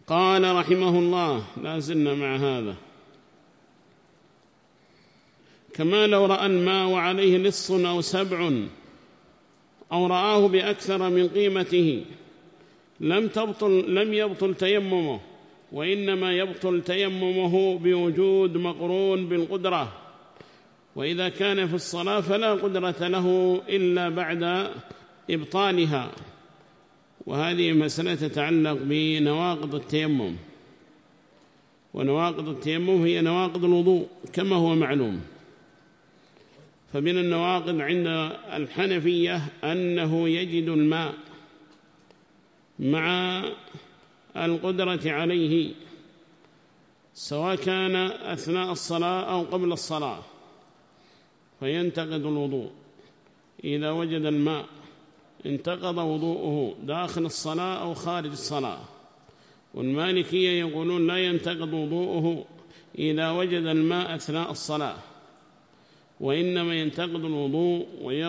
قال رحمه الله: لا زلنا مع هذا. كما لو رأى الماء وعليه لص أو سبع أو رآه بأكثر من قيمته لم يبطل تيممه، وإنما يبطل تيممه بوجود مقرون بالقدرة. وإذا كان في الصلاة فلا قدرة له إلا بعد إبطالها. وهذه مسألة تتعلق بنواقض التيمم، ونواقض التيمم هي نواقض الوضوء كما هو معلوم. فمن النواقض عند الحنفية أنه يجد الماء مع القدرة عليه، سواء كان أثناء الصلاة أو قبل الصلاة، فينتقض الوضوء. إذا وجد الماء انتقض وضوءه داخل الصلاة أو خارج الصلاة. والمالكية يقولون لا ينتقض وضوءه إذا وجد الماء أثناء الصلاة، وإنما ينتقض الوضوء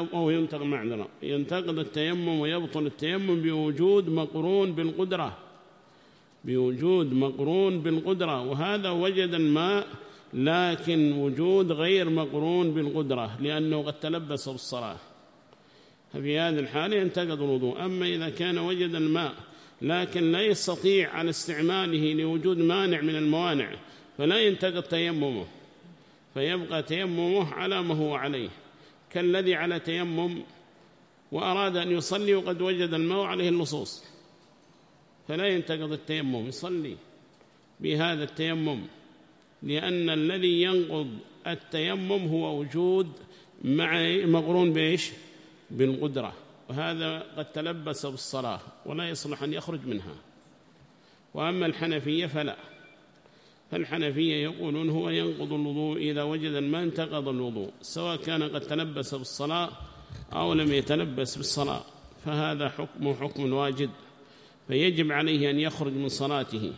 ينتقض التيمم ويبطل التيمم بوجود مقرون بالقدرة، بوجود مقرون بالقدرة. وهذا وجد الماء لكن وجود غير مقرون بالقدرة، لأنه قد تلبس بالصلاة، ففي هذه الحالة ينتقض الوضوء. أما إذا كان وجد الماء لكن لا يستطيع على استعماله لوجود مانع من الموانع، فلا ينتقض تيممه، فيبقى تيممه على ما هو عليه، كالذي على تيمم وأراد أن يصلي وقد وجد الماء عليه اللصوص، فلا ينتقض التيمم، يصلي بهذا التيمم، لأن الذي ينقض التيمم هو وجود مقرون بإيش؟ بالقدرة، وهذا قد تلبس بالصلاة ولا يصلح أن يخرج منها. وأما الحنفية فلا، فالحنفية يقولون هو ينقض الوضوء إذا وجد الماء انتقض الوضوء، سواء كان قد تلبس بالصلاة أو لم يتلبس بالصلاة، فهذا حكم واجد، فيجب عليه أن يخرج من صلاته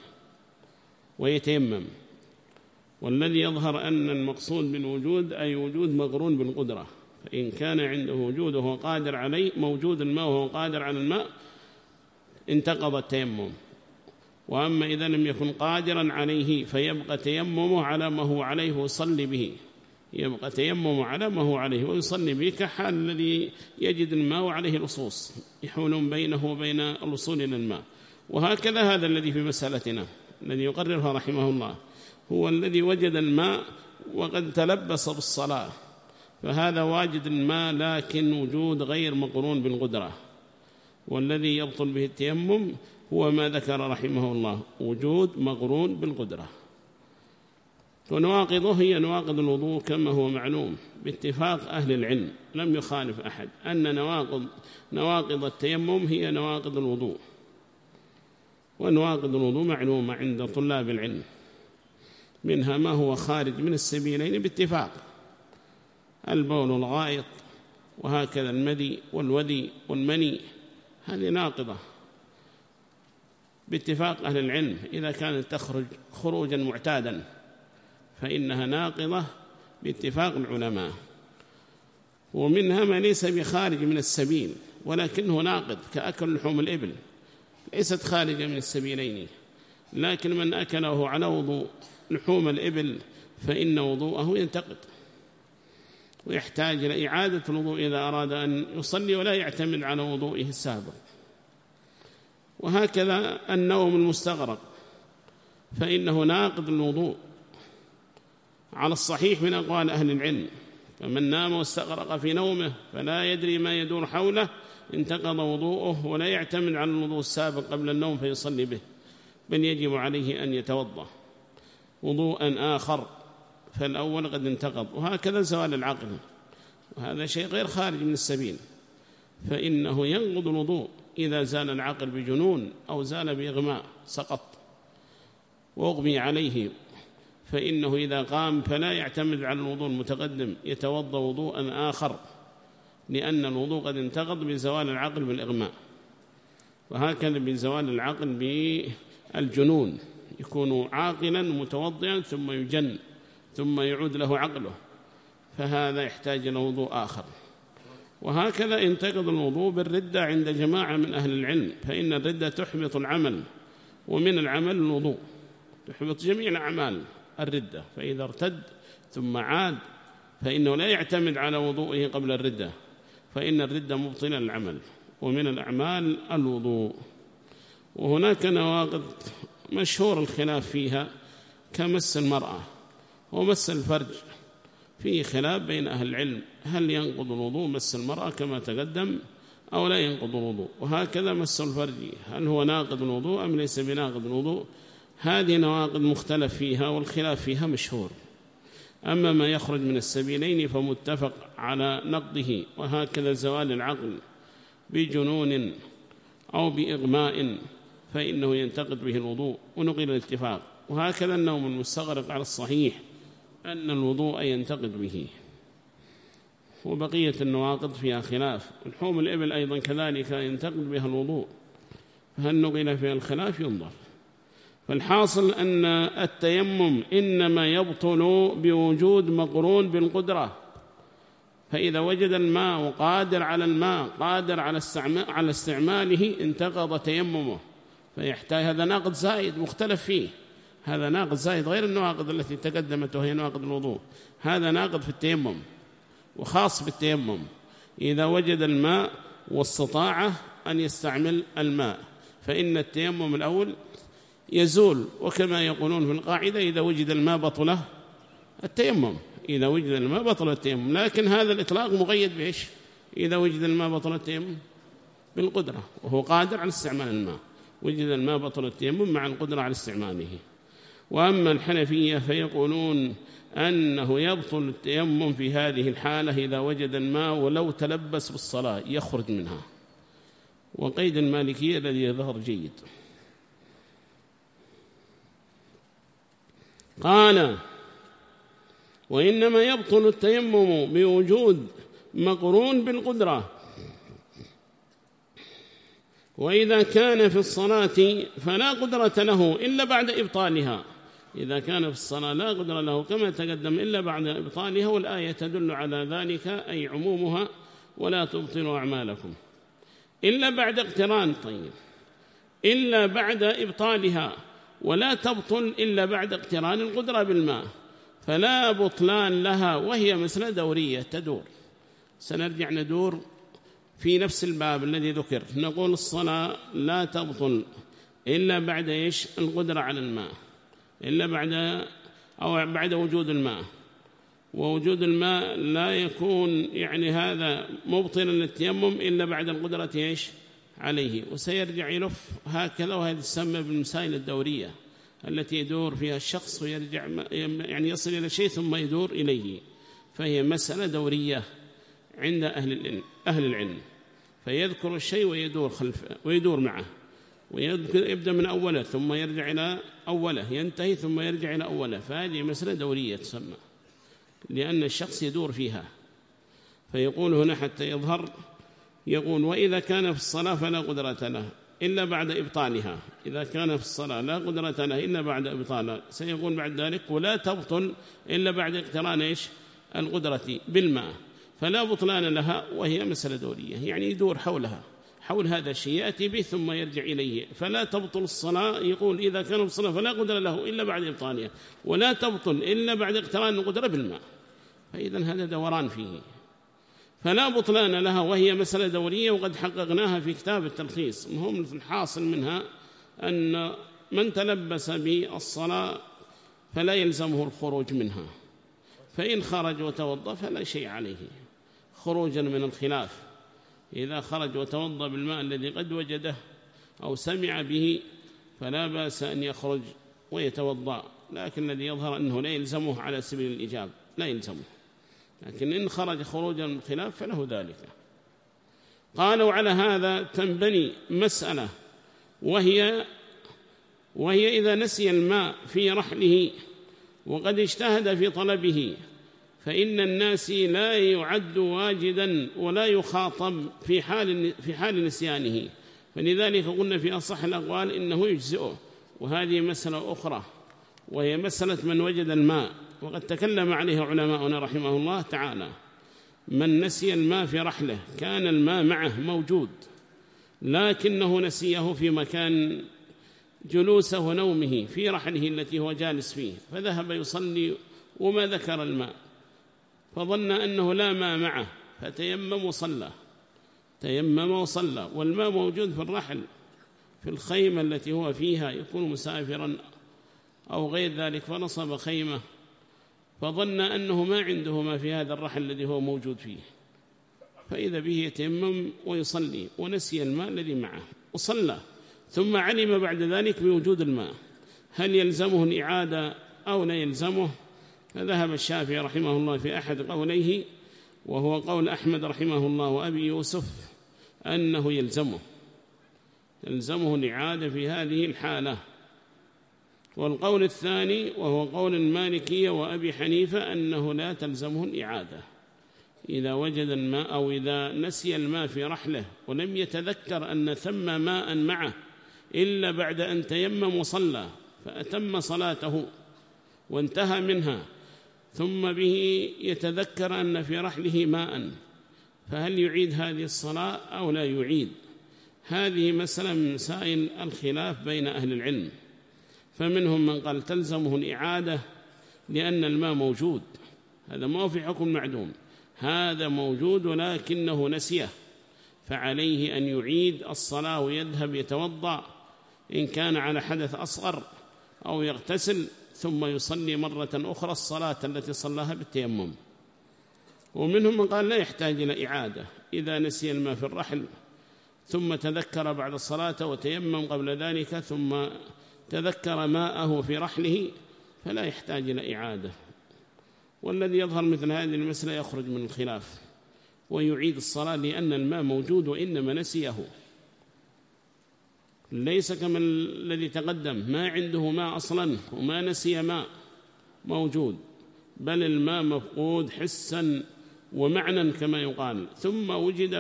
ويتيمم. والذي يظهر أن المقصود بالوجود أي وجود مقرون بالقدرة، فإن كان عنده وجود وهو قادر عليه، موجود الماء وهو قادر على الماء، انتقض التيمم. وأما إذا لم يكن قادرا عليه فيبقى تيممه على ما هو عليه ويصلي به، يبقى تيممه على ما هو عليه ويصلي به، كحال الذي يجد الماء وعليه لصوص يحولون بينه وبين الوصول إلى الماء. وهكذا هذا الذي في مسألتنا الذي يقررها رحمه الله هو الذي وجد الماء وقد تلبس بالصلاة، فهذا واجد الماء لكن وجود غير مقرون بالقدرة. والذي يبطل به التيمم هو ما ذكر رحمه الله، وجود مقرون بالقدرة. ونواقضه هي نواقض الوضوء كما هو معلوم باتفاق أهل العلم، لم يخالف أحد أن نواقض التيمم هي نواقض الوضوء. ونواقض الوضوء معلومة عند طلاب العلم، منها ما هو خارج من السبيلين باتفاق، البول والغائط، وهكذا المذي والوذي والمني، هذه ناقضة باتفاق أهل العلم. إذا كانت تخرج خروجا معتادا فإنها ناقضة باتفاق العلماء. ومنها ما ليس بخارج من السبيل ولكنه ناقض، كأكل لحوم الإبل، ليست خارجة من السبيلين، لكن من أكله على وضوء لحوم الإبل فإن وضوءه ينتقض، ويحتاج إلى إعادة الوضوء إذا أراد أن يصلي ولا يعتمد على وضوئه السابق. وهكذا النوم المستغرق فإنه ناقض الوضوء على الصحيح من أقوال أهل العلم، فمن نام واستغرق في نومه فلا يدري ما يدور حوله انتقض وضوءه ولا يعتمد على الوضوء السابق قبل النوم فيصلي به، بل يجب عليه أن يتوضأ وضوءا آخر، فالأول قد انتقض. وهكذا زوال العقل، وهذا شيء غير خارج من السبيل، فإنه ينقض الوضوء إذا زال العقل بجنون أو زال بإغماء، سقط وأغمي عليه، فإنه إذا قام فلا يعتمد على الوضوء المتقدم، يتوضأ وضوءا آخر، لأن الوضوء قد انتقض بزوال العقل بالإغماء. وهكذا بزوال العقل بالجنون، يكون عاقلا متوضئا ثم يجن ثم يعود له عقله، فهذا يحتاج إلى وضوء آخر. وهكذا ينتقض الوضوء بالردة عند جماعة من أهل العلم، فإن الردة تحبط العمل ومن العمل الوضوء، تحبط جميع الأعمال الردة، فإذا ارتد ثم عاد فإنه لا يعتمد على وضوئه قبل الردة، فإن الردة مبطلة للعمل، ومن الأعمال الوضوء. وهناك نواقض مشهور الخلاف فيها كمس المرأة ومس الفرج، فيه خلاف بين أهل العلم هل ينقض الوضوء مس المرأة كما تقدم أو لا ينقض الوضوء، وهكذا مس الفرج هل هو ناقض الوضوء أم ليس بناقض الوضوء. هذه نواقض مختلف فيها والخلاف فيها مشهور. أما ما يخرج من السبيلين فمتفق على نقضه، وهكذا زوال العقل بجنون أو بإغماء فإنه ينتقد به الوضوء ونقل الاتفاق، وهكذا النوم المستغرق على الصحيح أن الوضوء ينتقد به. وبقية النواقض فيها خلاف، لحوم الإبل أيضا كذلك ينتقد بها الوضوء، فهل نقل فيها الخلاف ينظر. فالحاصل أن التيمم إنما يبطل بوجود مقرون بالقدرة، فإذا وجد الماء وقادر على الماء قادر على استعماله انتقض تيممه، فيحتاج هذا ناقض زائد مختلف فيه، هذا ناقض زائد غير النواقض التي تقدمت وهي نواقض الوضوء، هذا ناقض في التيمم وخاص بالتيمم إذا وجد الماء واستطاع أن يستعمل الماء، فإن التيمم الأول يزول، وكما يقولون في القاعدة إذا وجد الماء بطله التيمم، إذا وجد الماء بطل التيمم، لكن هذا الإطلاق مقيد بإيش؟ إذا وجد الماء بطل التيمم بالقدرة وهو قادر على استعمال الماء، وجد الماء بطل التيمم مع القدرة على استعماله. وأما الحنفية فيقولون أنه يبطل التيمم في هذه الحالة إذا وجد الماء ولو تلبس بالصلاة يخرج منها، وقيد المالكية الذي يظهر جيد. قال وإنما يبطل التيمم بوجود مقرون بالقدرة، وإذا كان في الصلاة فلا قدرة له إلا بعد إبطالها، إذا كان في الصلاة لا قدرة له كما تقدم إلا بعد إبطالها، والآية تدل على ذلك أي عمومها ولا تبطلوا أعمالكم إلا بعد اقتران. طيب إلا بعد إبطالها، ولا تبطل إلا بعد اقتران القدرة بالماء، فلا بطلان لها، وهي مسألة دورية تدور. سنرجع ندور في نفس الباب الذي ذكر، نقول الصلاة لا تبطل إلا بعد إيش؟ القدرة على الماء، إلا بعد وجود الماء، ووجود الماء لا يكون يعني هذا مبطلا للتيمم إلا بعد القدرة إيش؟ عليه. وسيرجع يلف هكذا، وهذه تسمى بالمسائل الدورية التي يدور فيها الشخص ويرجع يعني يصل إلى شيء ثم يدور إليه، فهي مسألة دورية عند أهل العلم، فيذكر الشيء ويدور معه، ويبدأ من أوله ثم يرجع إلى أوله، ينتهي ثم يرجع إلى أوله، فهذه مسألة دورية تسمى، لأن الشخص يدور فيها. فيقول هنا حتى يظهر، يقول وإذا كان في الصلاة فلا قدرة له إلا بعد إبطالها، إذا كان في الصلاة لا قدرة له إلا بعد إبطالها، سيقول بعد ذلك ولا تبطل إلا بعد اقتران إيش؟ القدرة بالماء، فلا بطلان لها، وهي مسألة دورية يعني يدور حولها، حول هذا الشيء يأتي به ثم يرجع إليه. فلا تبطل الصلاة، يقول إذا كان في الصلاة فلا قدرة له إلا بعد إبطالها، ولا تبطل إلا بعد اقتران القدرة بالماء، فإذا هذا دوران فيه، فلا بطلان لها، وهي مسألة دورية، وقد حققناها في كتاب التلخيص. المهم في الحاصل منها أن من تلبس بالصلاة فلا يلزمه الخروج منها، فإن خرج وتوضأ فلا شيء عليه خروجا من الخلاف. إذا خرج وتوضأ بالماء الذي قد وجده أو سمع به فلا بأس أن يخرج ويتوضأ، لكن الذي يظهر أنه لا يلزمه على سبيل الإجابة، لا يلزمه، لكن إن خرج خروجا من الخلاف فله ذلك. قالوا على هذا تنبني مسألة، وهي إذا نسي الماء في رحله وقد اجتهد في طلبه، فإن الناس لا يعد واجدا ولا يخاطب في حال نسيانه، فلذلك قلنا في أصح الأقوال إنه يجزئه. وهذه مسألة أخرى، وهي مسألة من وجد الماء، وقد تكلم عليها علماؤنا رحمه الله تعالى. من نسي الماء في رحله، كان الماء معه موجود لكنه نسيه في مكان جلوسه ونومه في رحله التي هو جالس فيه، فذهب يصلي وما ذكر الماء، فظن أنه لا ماء معه فتيمم وصلى، تيمم وصلى، والماء موجود في الرحل في الخيمة التي هو فيها، يكون مسافرا أو غير ذلك فنصب خيمة، فظن أنه ما عنده ما في هذا الرحل الذي هو موجود فيه، فإذا به يتيمم ويصلي ونسي الماء الذي معه وصلى، ثم علم بعد ذلك بوجود الماء، هل يلزمه الإعادة أو لا يلزمه؟ فذهب الشافعي رحمه الله في أحد قوليه، وهو قول أحمد رحمه الله وأبي يوسف، أنه يلزمه الإعادة في هذه الحالة. والقول الثاني وهو قول المالكية وأبي حنيفة أنه لا تلزمه الإعادة إذا وجد الماء أو إذا نسي الماء في رحله ولم يتذكر أن ثم ماء معه إلا بعد أن تيمم وصلى فأتم صلاته وانتهى منها، ثم به يتذكر أن في رحله ماء، فهل يعيد هذه الصلاة أو لا يعيد؟ هذه مسألة من مسائل الخلاف بين أهل العلم، فمنهم من قال تلزمه الإعادة لأن الماء موجود، هذا ما هو في حكم معدوم، هذا موجود ولكنه نسيه، فعليه أن يعيد الصلاة ويذهب يتوضأ إن كان على حدث أصغر أو يغتسل ثم يصلي مرة أخرى الصلاة التي صلاها بالتيمم. ومنهم من قال لا يحتاج إلى إعادة إذا نسي الماء في الرحل ثم تذكر بعد الصلاة وتيمم قبل ذلك ثم تذكر ماءه في رحله فلا يحتاج إلى إعادة. والذي يظهر مثل هذه المسألة يخرج من الخلاف ويعيد الصلاة لأن الماء موجود وإنما نسيه، ليس كما الذي تقدم ما عنده ماء أصلا وما نسي ماء موجود، بل الماء مفقود حسا ومعنى كما يقال، ثم وجد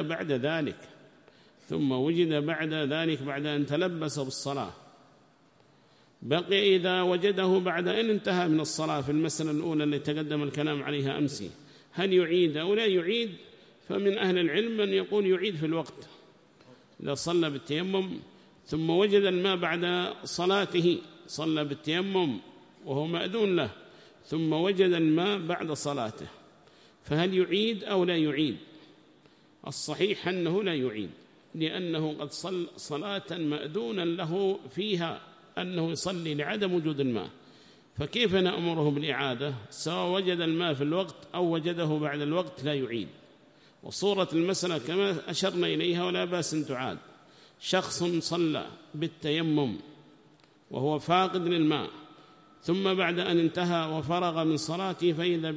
بعد ذلك بعد أن تلبس بالصلاة. بقي إذا وجده بعد أن انتهى من الصلاة في المسألة الأولى التي تقدم الكلام عليها أمسي، هل يعيد أو لا يعيد؟ فمن أهل العلم من يقول يعيد في الوقت، إذا صلى بالتيمم ثم وجد الماء بعد صلاته صلى بالتيمم وهو مأذون له، ثم وجد الماء بعد صلاته، فهل يعيد أو لا يعيد؟ الصحيح أنه لا يعيد، لأنه قد صلى صلاة مأذونا له فيها أنه يصلي لعدم وجود الماء، فكيف نأمره بالإعادة؟ سواء وجد الماء في الوقت أو وجده بعد الوقت لا يعيد. وصورة المسألة كما أشرنا إليها ولا بأس أن تعاد، شخص صلى بالتيمم وهو فاقد للماء، ثم بعد أن انتهى وفرغ من صلاته فإذا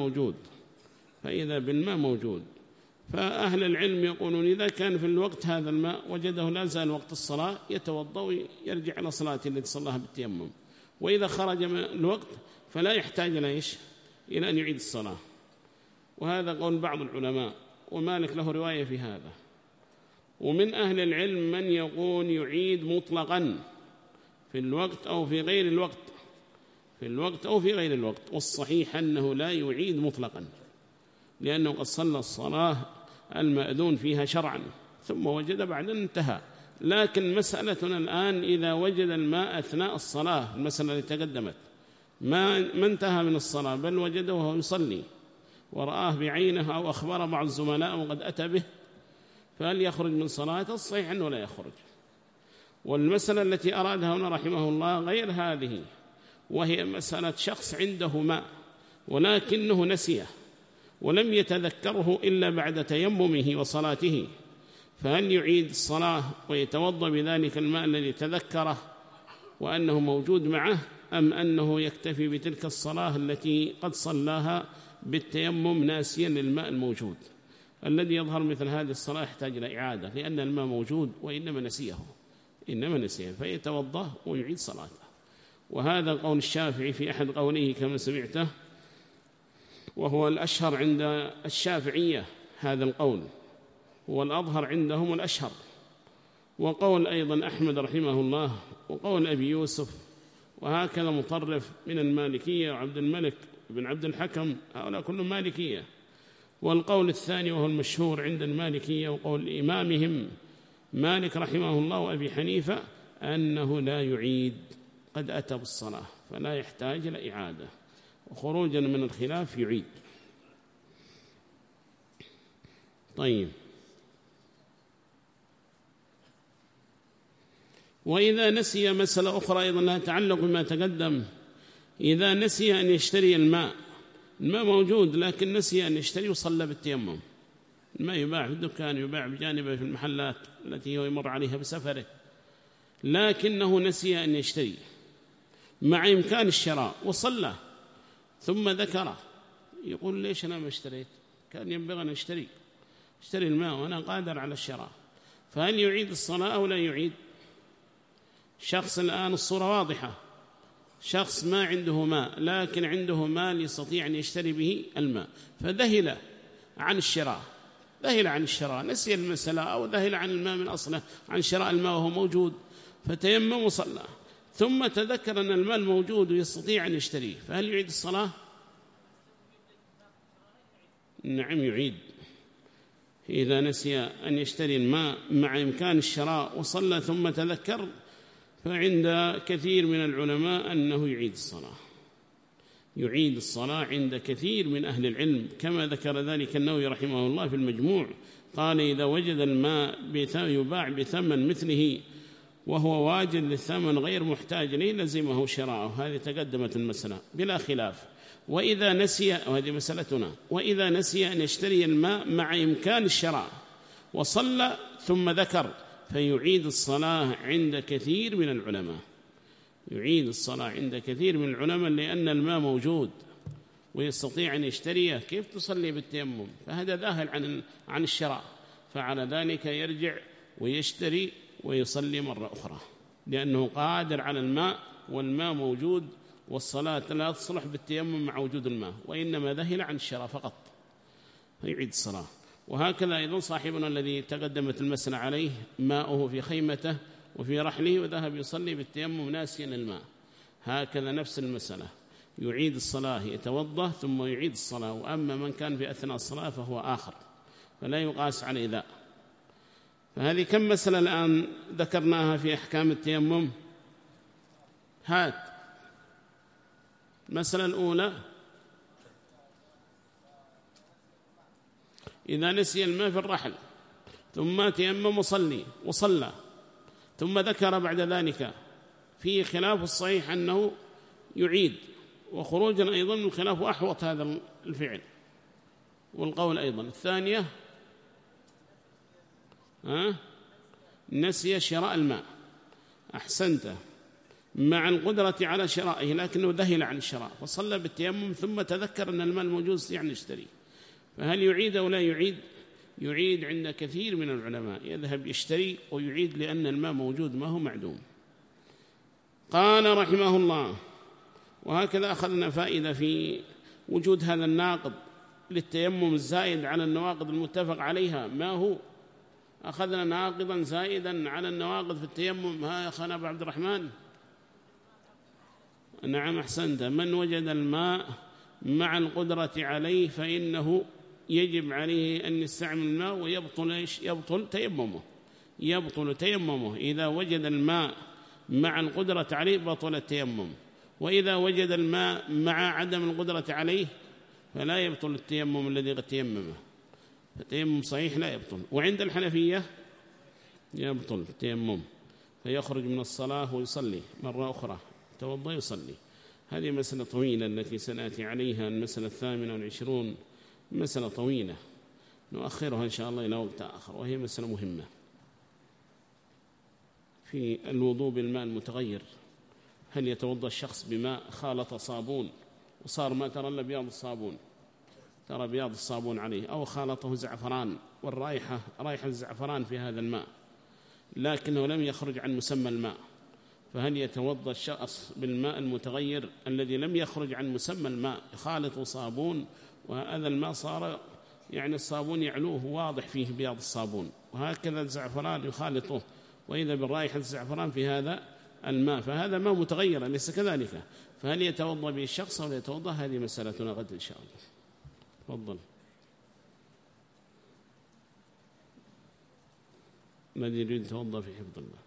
بالماء موجود، فأهل العلم يقولون إذا كان في الوقت هذا الماء وجده لا زال وقت الصلاة يتوضأ ويرجع إلى صلاته التي صلاها بالتيمم، وإذا خرج من الوقت فلا يحتاج إلى أن يعيد الصلاة. وهذا قول بعض العلماء، ومالك له رواية في هذا. ومن أهل العلم من يقول يعيد مطلقا في الوقت أو في غير الوقت، والصحيح أنه لا يعيد مطلقا، لأنه قد صلى الصلاة المأذون فيها شرعا ثم وجد بعد أن انتهى. لكن مسألتنا الآن إذا وجد الماء أثناء الصلاة، المسألة التي تقدمت، ما انتهى من الصلاة بل وجده وهو يصلي ورآه بعينه أو أخبر بعض الزملاء وقد أتى به، فهل يخرج من صلاته؟ الصحيح أنه لا يخرج. والمسألة التي أرادها هنا رحمه الله غير هذه، وهي مسألة شخص عنده ماء ولكنه نسيه ولم يتذكره إلا بعد تيممه وصلاته، فهل يعيد الصلاة ويتوضأ بذلك الماء الذي تذكره وأنه موجود معه، أم أنه يكتفي بتلك الصلاة التي قد صلاها بالتيمم ناسيا للماء الموجود؟ الذي يظهر مثل هذه الصلاة يحتاج إلى إعادة، لأن الماء موجود وإنما نسيه فيتوضأ ويعيد صلاته. وهذا قول الشافعي في أحد قوله كما سمعته، وهو الأشهر عند الشافعية، هذا القول هو الأظهر عندهم الأشهر. وقول أيضا أحمد رحمه الله، وقول أبي يوسف، وهكذا مطرف من المالكية وعبد الملك بن عبد الحكم، هؤلاء كلهم مالكية. والقول الثاني وهو المشهور عند المالكية وقول إمامهم مالك رحمه الله وأبي حنيفة، أنه لا يعيد، قد أتى بالصلاة فلا يحتاج إلى إعادة، وخروجا من الخلاف يعيد. طيب، وإذا نسي مسألة أخرى أيضا لها تعلق بما تقدم، إذا نسي أن يشتري الماء موجود لكن نسي أن يشتري وصلى بالتيمم، الماء يباع في الدكان، يباع بجانبه في المحلات التي هو يمر عليها بسفره، لكنه نسي أن يشتري مع إمكان الشراء وصلى ثم ذكر، يقول ليش أنا ما اشتريت؟ كان ينبغي أن اشتري الماء وأنا قادر على الشراء. فهل يعيد الصلاة أو لا يعيد؟ شخص الآن الصورة واضحة، شخص ما عنده ماء لكن عنده مال يستطيع أن يشتري به الماء، فذهل عن الشراء، نسي المسألة أو ذهل عن الماء من أصله، عن شراء الماء وهو موجود، فتيمم وصلى، ثم تذكر أن المال موجود ويستطيع أن يشتريه، فهل يعيد الصلاة؟ نعم يعيد. إذا نسي أن يشتري الماء مع إمكان الشراء وصلى ثم تذكر، فعند كثير من العلماء أنه يعيد الصلاة عند كثير من أهل العلم، كما ذكر ذلك النووي رحمه الله في المجموع، قال إذا وجد الماء يباع بثمن مثله وهو واجد للثمن غير محتاج إليه لزمه شراءه. هذه تقدمت المسألة بلا خلاف. وإذا نسي، وهذه مسألتنا، وإذا نسي أن يشتري الماء مع إمكان الشراء وصلى ثم ذكر، فيعيد الصلاة عند كثير من العلماء، لأن الماء موجود ويستطيع أن يشتريه، كيف تصلي بالتيمم؟ فهذا ذاهل عن الشراء، فعلى ذلك يرجع ويشتري ويصلي مرة أخرى، لأنه قادر على الماء والماء موجود، والصلاة لا تصلح بالتيمم مع وجود الماء، وإنما ذهل عن الشراء فقط، فيعيد الصلاة. وهكذا أيضا صاحبنا الذي تقدمت المسألة عليه ماؤه في خيمته وفي رحله وذهب يصلي بالتيمم ناسيا الماء، هكذا نفس المسألة، يعيد الصلاة، يتوضأ ثم يعيد الصلاة. وأما من كان في أثناء الصلاة فهو آخر، فلا يقاس عليه ذا. فهذه كم مسألة الآن ذكرناها في أحكام التيمم؟ هات المسألة الأولى، إذا نسي الماء في الرحل ثم تيمم وصلى ثم ذكر بعد ذلك، فيه خلاف الصحيح أنه يعيد، وخروجا أيضا من الخلاف وأحوط هذا الفعل والقول أيضا. الثانية نسي شراء الماء، أحسنت، مع القدرة على شرائه لكنه ذهل عن الشراء فصلى بالتيمم ثم تذكر أن الماء موجود يعني يشتري، فهل يعيد أو لا يعيد؟ يعيد عند كثير من العلماء، يذهب يشتري ويعيد لأن الماء موجود ما هو معدوم. قال رحمه الله: وهكذا أخذنا فائدة في وجود هذا الناقض للتيمم الزائد على النواقض المتفق عليها. ما هو؟ أخذنا ناقضا زائدا على النواقض في التيمم. ها يا أخانا أبو عبد الرحمن؟ نعم أحسنت. من وجد الماء مع القدرة عليه فإنه يجب عليه أن يستعمل الماء ويبطل يبطل تيممه. إذا وجد الماء مع القدرة عليه بطل التيمم، وإذا وجد الماء مع عدم القدرة عليه فلا يبطل التيمم الذي قد تيممه، فالتيمم صحيح لا يبطل. وعند الحنفية يبطل التيمم فيخرج من الصلاة ويصلي مرة أخرى، توضأ يصلي. هذه مسألة طويلة التي سنأتي عليها، المسألة 28، مسألة طويلة نؤخرها إن شاء الله إلى وقت آخر، وهي مسألة مهمة في الوضوء بالماء المتغير. هل يتوضأ الشخص بماء خالط صابون وصار ما ترى إلا بياض الصابون، ترى بياض الصابون عليه، أو خالطه زعفران والرائحة رائحة الزعفران في هذا الماء لكنه لم يخرج عن مسمى الماء، فهل يتوضأ الشخص بالماء المتغير الذي لم يخرج عن مسمى الماء خالط صابون، وهذا الماء صار يعني الصابون يعلوه واضح فيه بياض الصابون، وهكذا الزعفران يخالطه وإذا بالرائحة الزعفران في هذا الماء، فهذا ماء متغير ليس كذلك، فهل يتوضأ به الشخص أو لا يتوضأ؟ هذه مسألتنا غد إن شاء الله. تفضل. الذي يريد يتوضأ في حفظ الله.